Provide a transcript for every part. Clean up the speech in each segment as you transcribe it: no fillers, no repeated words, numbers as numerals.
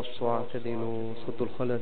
تراصوا واعتدلوا سدوا الخلل.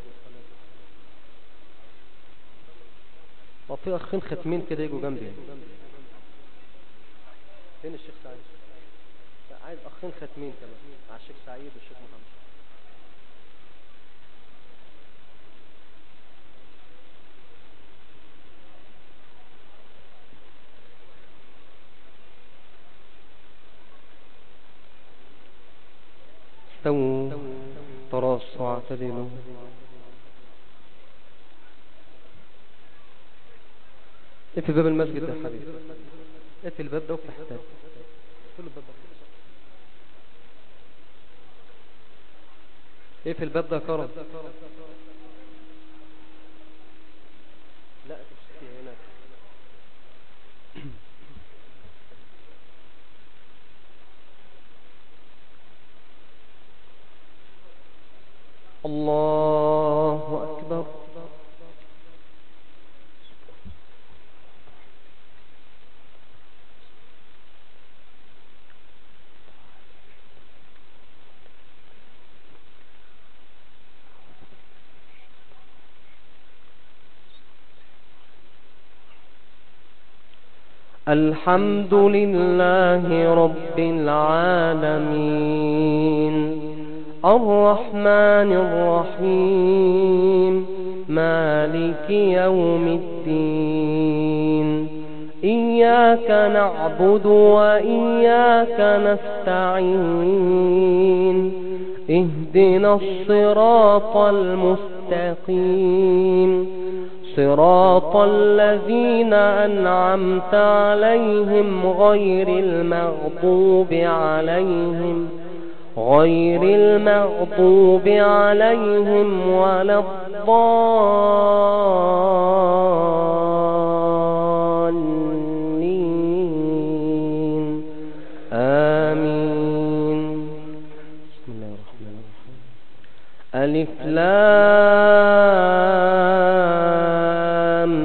وفي اخين ختمين كده يجوا جنبي. فين الشيخ سعيد؟ عايز اخين ختمين كمان مع الشيخ سعيد والشيخ محمد. استووا تراصوا واعتدلوا. اقفل باب المسجد يا حبيبي، اقفل الباب ده وافتح التاني. اقفل الباب ده، اقفل الباب ده يا كرم. لا تمسكي هناك. الله أكبر. الحمد لله رب العالمين الرحمن الرحيم مالك يوم الدين. إياك نعبد وإياك نستعين. اهدنا الصراط المستقيم صراط الذين أنعمت عليهم غير المغضوب عليهم ولا الضالين. آمين. بسم الله الرحمن الرحيم. ألف لام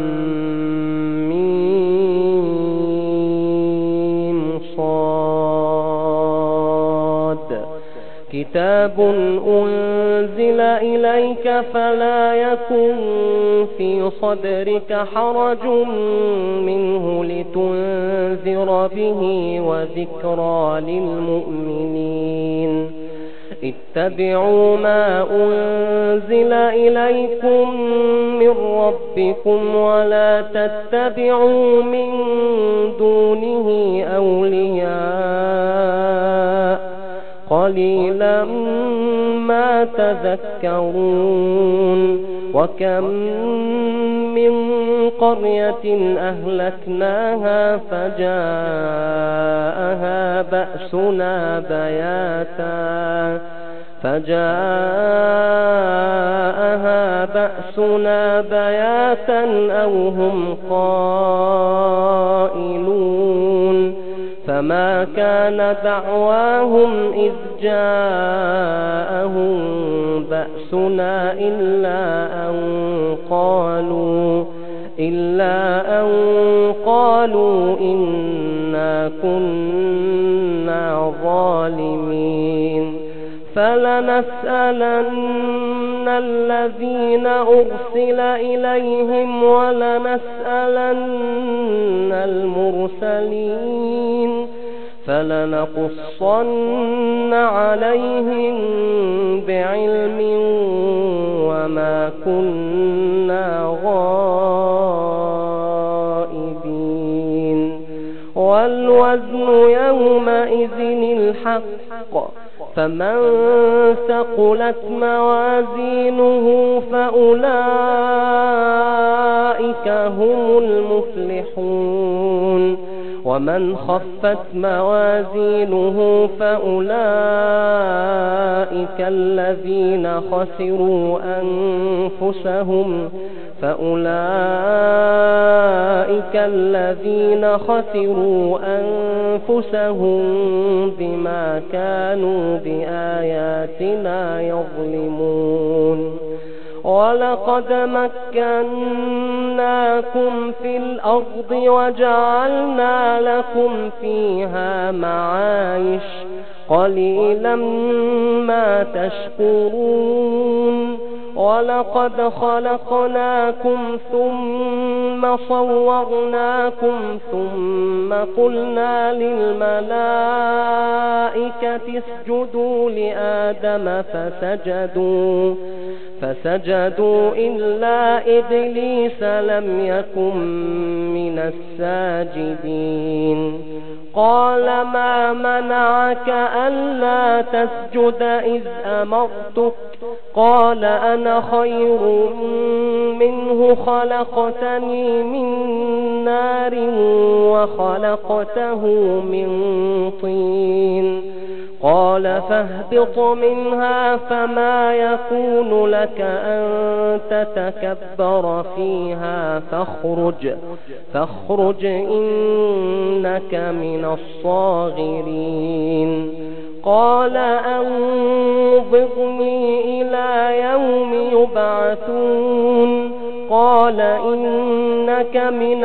ميم صاد. كتاب أنزل إليك فلا يكن في صدرك حرج منه لتنذر به وذكرى للمؤمنين. اتبعوا ما أنزل إليكم من ربكم ولا تتبعوا من دونه أولياء قليلا ما تذكرون. وكم من قرية أهلكناها فجاءها بأسنا بياتا أو هم قائلون. فما كان دعواهم إذ جاءهم بأسنا إلا أن قالوا إنا كنا ظالمين. فلنسألن الذين أرسل إليهم ولنسألن المرسلين. فلنقصن عليهم بعلم وما كنا غائبين. والوزن يومئذ الحق. فمن ثقلت موازينه فأولئك هم المفلحون. ومن خفت موازينه فأولئك الذين خسروا أنفسهم بما كانوا بآياتنا يظلمون. ولقد مكناكم في الأرض وجعلنا لكم فيها معايش قليلا ما تشكرون ولقد خلقناكم ثم صورناكم ثم قلنا للملائكة اسجدوا لآدم فسجدوا إلا إبليس لم يكن من الساجدين قال ما منعك ألا تسجد إذ أمرتك قال أنا خير منه خلقتني من نار وخلقته من طين قال فاهبط منها فما يكون لك أن تتكبر فيها فاخرج إنك من الصاغرين قال أنظرني إلى يوم يبعثون قال إنك من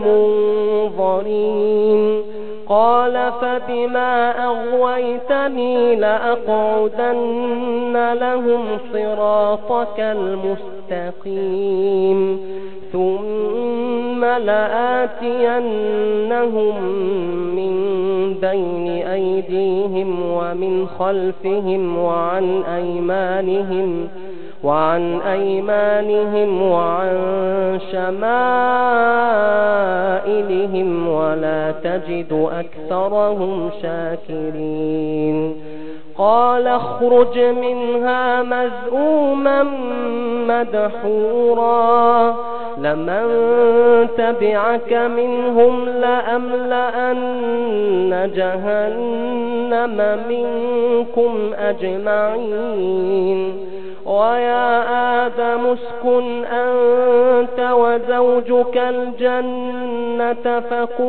المنظرين قال فبما أغويتني لأقعدن لهم صراطك المستقيم ثم لآتينهم من بين أيديهم ومن خلفهم وعن أيمانهم وعن شمائلهم ولا تجد أكثرهم شاكرين قال اخرج منها مذءوما مدحورا لمن تبعك منهم لأملأن جهنم منكم أجمعين ويا آدم اسكن أنت وزوجك الجنة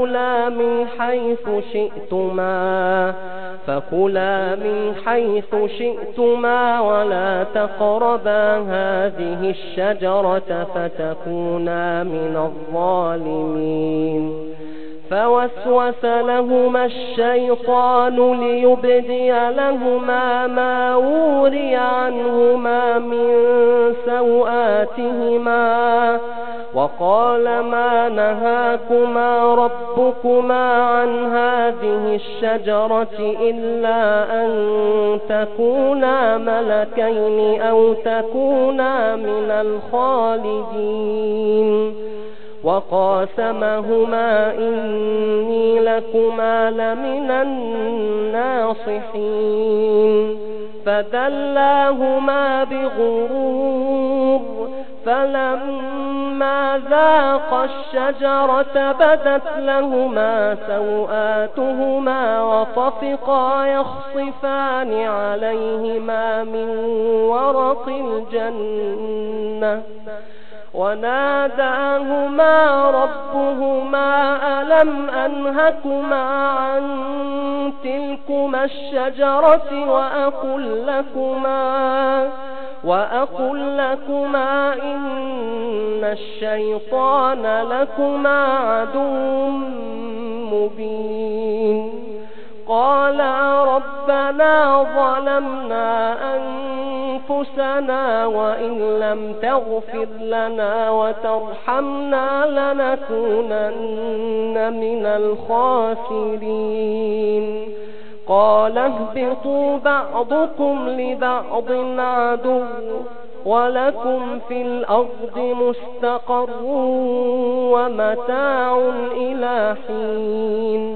فكلا من حيث شئتما ولا تقربا هذه الشجرة فتكونا من الظالمين فوسوس لهما الشيطان ليبدي لهما ما وري عنهما من سوآتهما وقال ما نهاكما ربكما عن هذه الشجرة إلا أن تكونا ملكين أو تكونا من الخالدين وقاسمهما إني لكما لمن الناصحين فدلاهما بغرور فلما ذاقا الشجرة بدت لهما سوآتهما وطفقا يخصفان عليهما من ورق الجنة وناداهما ربهما ألم أنهكما عن تلكما الشجرة وأقل لكما إن الشيطان لكما عدو مبين قالا ربنا ظلمنا أنفسنا وإن لم تغفر لنا وترحمنا لنكونن من الخاسرين قال اهبطوا بعضكم لبعض عدو ولكم في الأرض مستقر ومتاع إلى حين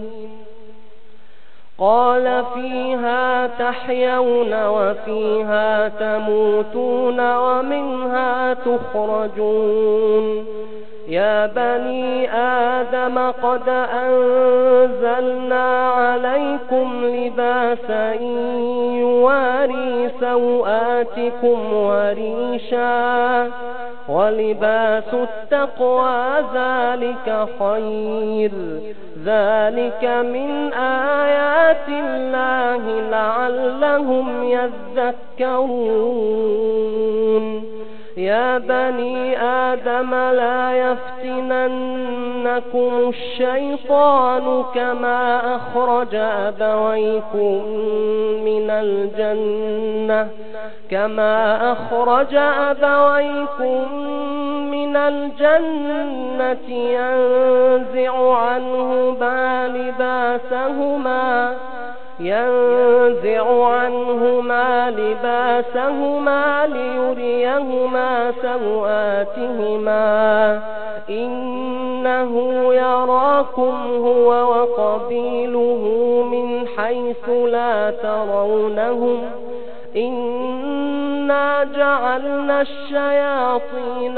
قال فيها تحيون وفيها تموتون ومنها تخرجون يا بني آدم قد أنزلنا عليكم لباسا يواري سوآتكم وريشا ولباس التقوى ذلك خير ذلك من آيات الله لعلهم يذكرون يا بني آدم لا يفتننكم الشيطان كما أخرج أبويكم من الجنة ينزع عنهما لباسهما ليريهما سوآتهما إنه يراكم هو وقبيله من حيث لا ترونهم إنا جعلنا الشياطين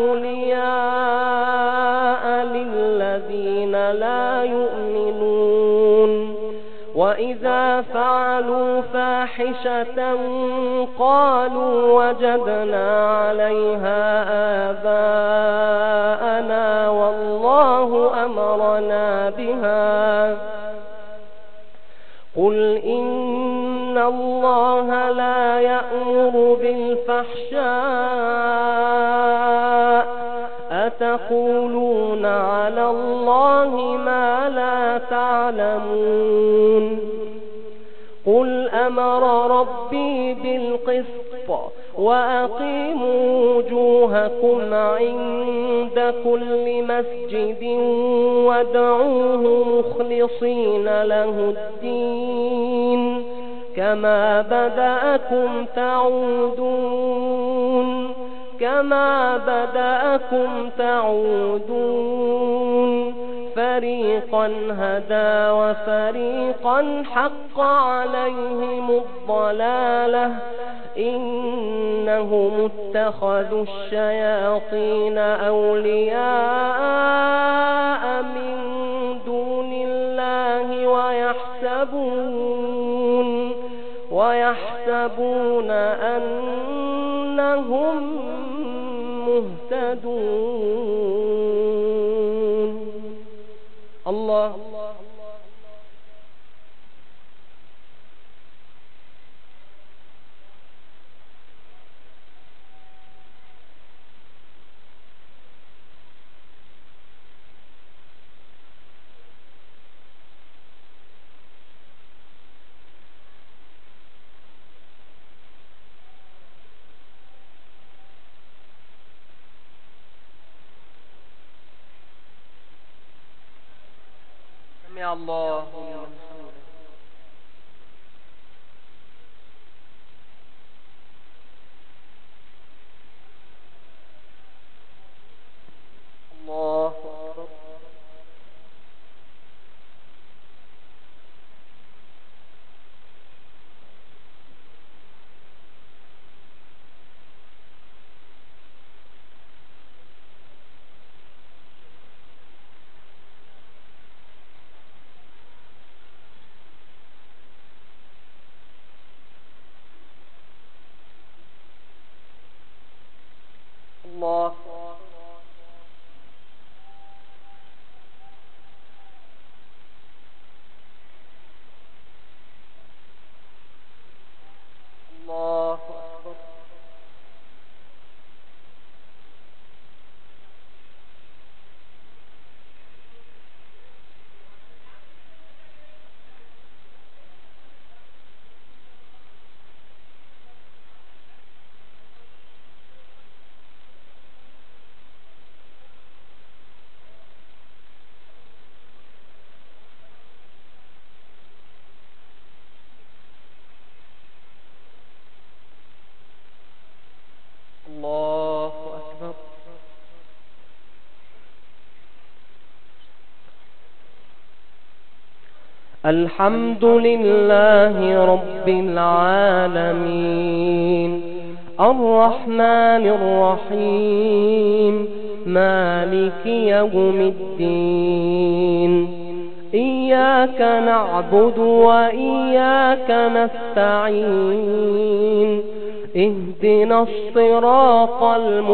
أولياء للذين لا يؤمنون وإذا فعلوا فاحشة قالوا وجدنا عليها آباءنا والله أمرنا بها قل إن الله لا يأمر بالفحشاء أتقولون على الله ما لا تعلمون قل أمر ربي بالقسط وأقيموا وجوهكم عند كل مسجد وادعوه مخلصين له الدين كما بدأكم تعودون فريقا هدى وفريقا حق عليهم الضلالة إنهم اتخذوا الشياطين أولياء من دون الله ويحسبون أنهم مهتدون. الله سمع الله لمن حمده. الله أكبر. الله الله أكبر. الله أكبر. الحمد لله رب العالمين الرحمن الرحيم مالك يوم الدين إياك نعبد وإياك نستعين اهدنا الصراط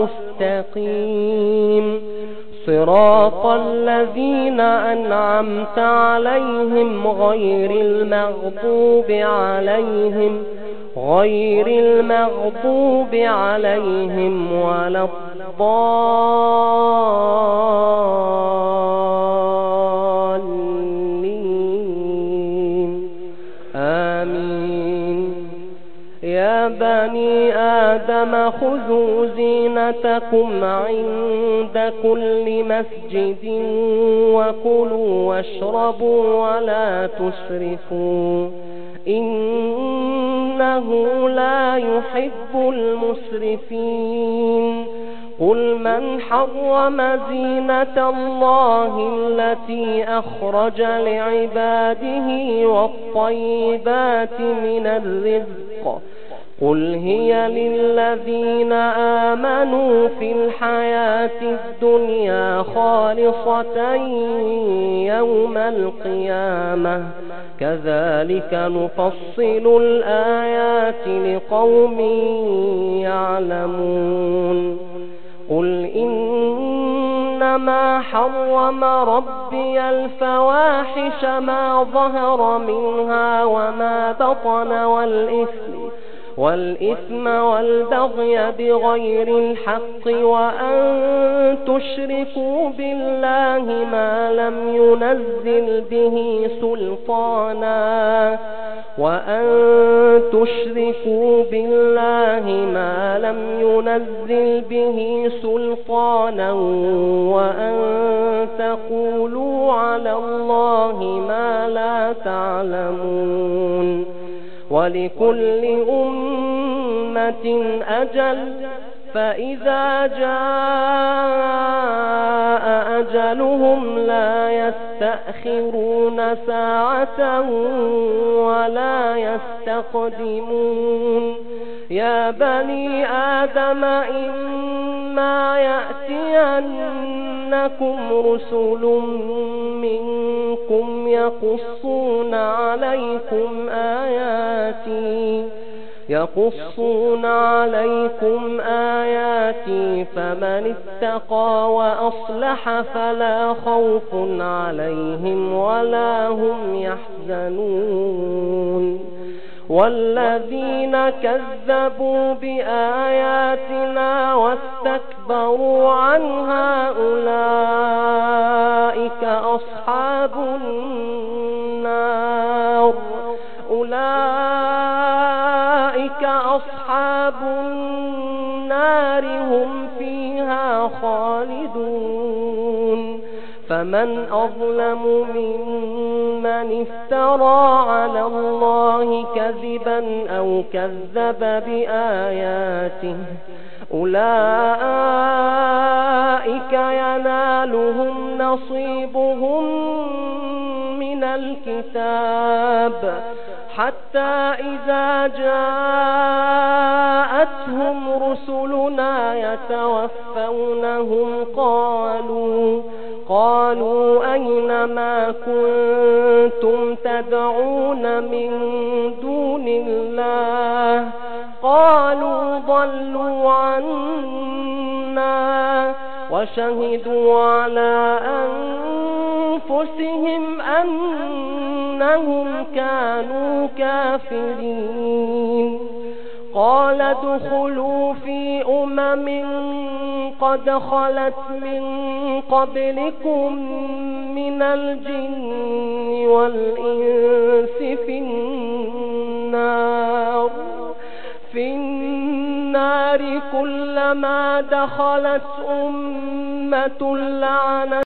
المستقيم صراط الذين أنعمت عليهم غير المغضوب عليهم غير المغضوب عليهم ولا الضالين آمين. يا بني آدم خذوا زينتكم عند كل مسجد وكلوا واشربوا ولا تسرفوا إنه لا يحب المسرفين. قل من حرم زينة الله التي أخرج لعباده والطيبات من الرزق قل هي للذين آمنوا في الحياة الدنيا خالصة يوم القيامة كذلك نفصل الآيات لقوم يعلمون. قل إنما حرم ربي الفواحش ما ظهر منها وما بطن والإثم والبغي بغير الحق وأن تشركوا بالله ما لم ينزل به سلطانا وأن تقولوا على الله ما لا تعلمون. ولكل أمة أجل فإذا جاء أجلهم لا يستأخرون ساعة ولا يستقدمون. يا بني آدم إما يأتينكم رسل منكم يقصون عليكم آياتي فمن اتقى وأصلح فلا خوف عليهم ولا هم يحزنون. والذين كذبوا بآياتنا واستكبروا عنها أولئك أصحاب النار هم فيها خالدون. فمن أظلم ممن افترى على الله كذبا أو كذب بآياته أولئك ينالهم نصيبهم من الكتاب حتى إذا جاءتهم رسلنا يتوفونهم قالوا أين ما كنتم تدعون من دون الله قالوا ضلوا عنا وشهدوا على أنفسهم أنهم كانوا كافرين. قال ادخلوا في قد خلت من قبلكم من الجن والإنس في النار كلما دخلت أمة لعنت